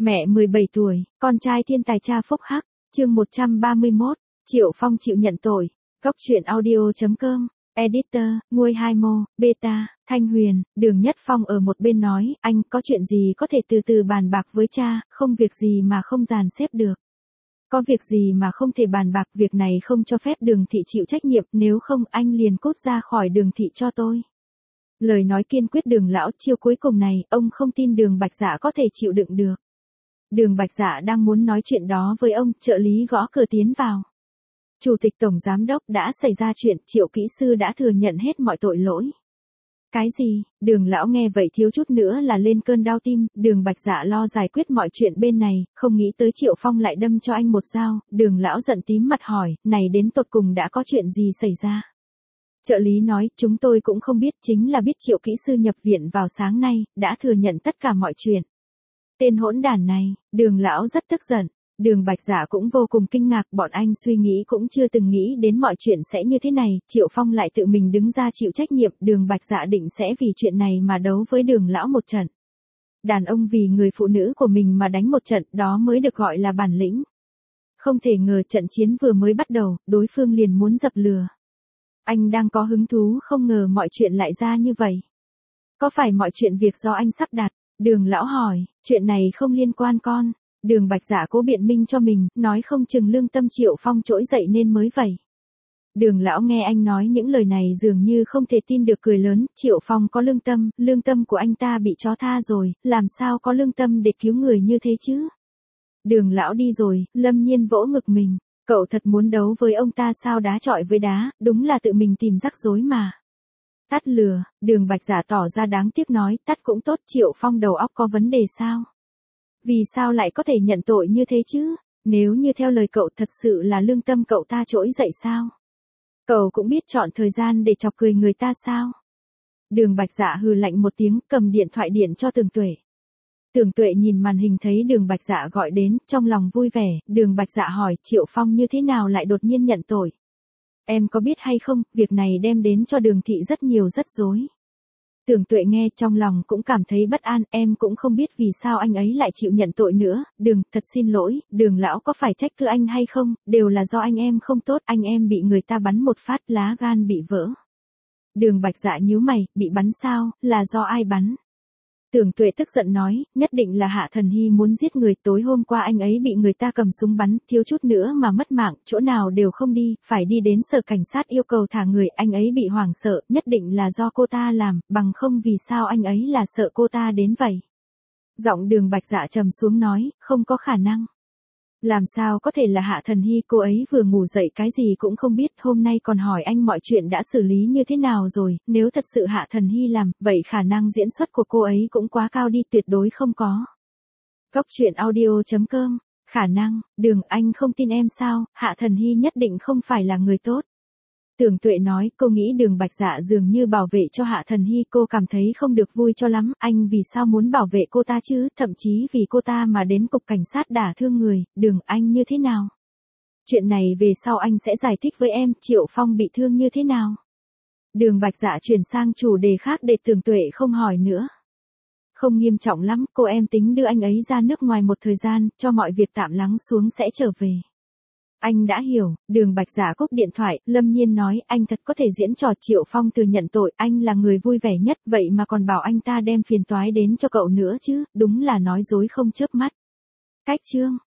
Mẹ 17 tuổi, con trai thiên tài cha phúc hắc, chương 131, Triệu Phong chịu nhận tội, góc truyện audio.com, editor, Nguôi Hai Mô, Beta, Thanh Huyền, Đường Nhất Phong ở một bên nói, anh có chuyện gì có thể từ từ bàn bạc với cha, không việc gì mà không dàn xếp được. Có việc gì mà không thể bàn bạc, việc này không cho phép Đường thị chịu trách nhiệm, nếu không anh liền cút ra khỏi Đường thị cho tôi. Lời nói kiên quyết Đường lão chiêu cuối cùng này, ông không tin Đường Bạch Dạ có thể chịu đựng được. Đường Bạch Dạ đang muốn nói chuyện đó với ông, trợ lý gõ cửa tiến vào. Chủ tịch tổng giám đốc, đã xảy ra chuyện, Triệu kỹ sư đã thừa nhận hết mọi tội lỗi. Cái gì? Đường lão nghe vậy thiếu chút nữa là lên cơn đau tim, Đường Bạch Dạ lo giải quyết mọi chuyện bên này, không nghĩ tới Triệu Phong lại đâm cho anh một dao, Đường lão giận tím mặt hỏi, này đến tột cùng đã có chuyện gì xảy ra? Trợ lý nói, chúng tôi cũng không biết, chính là biết Triệu kỹ sư nhập viện vào sáng nay, đã thừa nhận tất cả mọi chuyện. Tên hỗn đản này, Đường lão rất tức giận. Đường Bạch Dạ cũng vô cùng kinh ngạc, bọn anh suy nghĩ cũng chưa từng nghĩ đến mọi chuyện sẽ như thế này, Triệu Phong lại tự mình đứng ra chịu trách nhiệm, Đường Bạch Dạ định sẽ vì chuyện này mà đấu với Đường lão một trận. Đàn ông vì người phụ nữ của mình mà đánh một trận, đó mới được gọi là bản lĩnh. Không thể ngờ trận chiến vừa mới bắt đầu, đối phương liền muốn dập lửa. Anh đang có hứng thú, không ngờ mọi chuyện lại ra như vậy. Có phải mọi chuyện việc do anh sắp đặt? Đường lão hỏi, chuyện này không liên quan con. Đường Bạch Dạ cố biện minh cho mình, nói không chừng lương tâm Triệu Phong trỗi dậy nên mới vậy. Đường lão nghe anh nói những lời này dường như không thể tin được, cười lớn, Triệu Phong có lương tâm của anh ta bị chó tha rồi, làm sao có lương tâm để cứu người như thế chứ? Đường lão đi rồi, Lâm Nhiên vỗ ngực mình, cậu thật muốn đấu với ông ta sao, đá chọi với đá, đúng là tự mình tìm rắc rối mà. Tắt lừa, Đường Bạch Dạ tỏ ra đáng tiếc nói, tắt cũng tốt, Triệu Phong đầu óc có vấn đề sao? Vì sao lại có thể nhận tội như thế chứ? Nếu như theo lời cậu thật sự là lương tâm cậu ta trỗi dậy sao? Cậu cũng biết chọn thời gian để chọc cười người ta sao? Đường Bạch Dạ hừ lạnh một tiếng, cầm điện thoại điện cho Tưởng Tuệ. Tưởng Tuệ nhìn màn hình thấy Đường Bạch Dạ gọi đến, trong lòng vui vẻ, Đường Bạch Dạ hỏi, Triệu Phong như thế nào lại đột nhiên nhận tội? Em có biết hay không, việc này đem đến cho Đường thị rất nhiều rắc rối. Tưởng Tuệ nghe trong lòng cũng cảm thấy bất an, em cũng không biết vì sao anh ấy lại chịu nhận tội nữa, thật xin lỗi, Đường lão có phải trách cứ anh hay không, đều là do anh em không tốt, anh em bị người ta bắn một phát, lá gan bị vỡ. Đường Bạch Dạ nhíu mày, bị bắn sao, là do ai bắn? Tưởng Tuệ tức giận nói, nhất định là Hạ Thần Hy muốn giết người, tối hôm qua anh ấy bị người ta cầm súng bắn, thiếu chút nữa mà mất mạng, chỗ nào đều không đi, phải đi đến sở cảnh sát yêu cầu thả người, anh ấy bị hoảng sợ, nhất định là do cô ta làm, bằng không vì sao anh ấy là sợ cô ta đến vậy. Giọng Đường Bạch Dạ trầm xuống nói, không có khả năng. Làm sao có thể là Hạ Thần Hy, cô ấy vừa ngủ dậy cái gì cũng không biết, hôm nay còn hỏi anh mọi chuyện đã xử lý như thế nào rồi, nếu thật sự Hạ Thần Hy làm, vậy khả năng diễn xuất của cô ấy cũng quá cao đi, tuyệt đối không có. Góc truyện audio.com, khả năng, Đường anh không tin em sao, Hạ Thần Hy nhất định không phải là người tốt. Tưởng Tuệ nói, cô nghĩ Đường Bạch Dạ dường như bảo vệ cho Hạ Thần Hy, cô cảm thấy không được vui cho lắm, anh vì sao muốn bảo vệ cô ta chứ, thậm chí vì cô ta mà đến cục cảnh sát đả thương người, Đường anh như thế nào? Chuyện này về sau anh sẽ giải thích với em, Triệu Phong bị thương như thế nào? Đường Bạch Dạ chuyển sang chủ đề khác để Tưởng Tuệ không hỏi nữa. Không nghiêm trọng lắm, cô em tính đưa anh ấy ra nước ngoài một thời gian, cho mọi việc tạm lắng xuống sẽ trở về. Anh đã hiểu, Đường Bạch Dạ cúp điện thoại, Lâm Nhiên nói, anh thật có thể diễn trò, Triệu Phong thừa nhận tội, anh là người vui vẻ nhất, vậy mà còn bảo anh ta đem phiền toái đến cho cậu nữa chứ, đúng là nói dối không chớp mắt. Cách chương.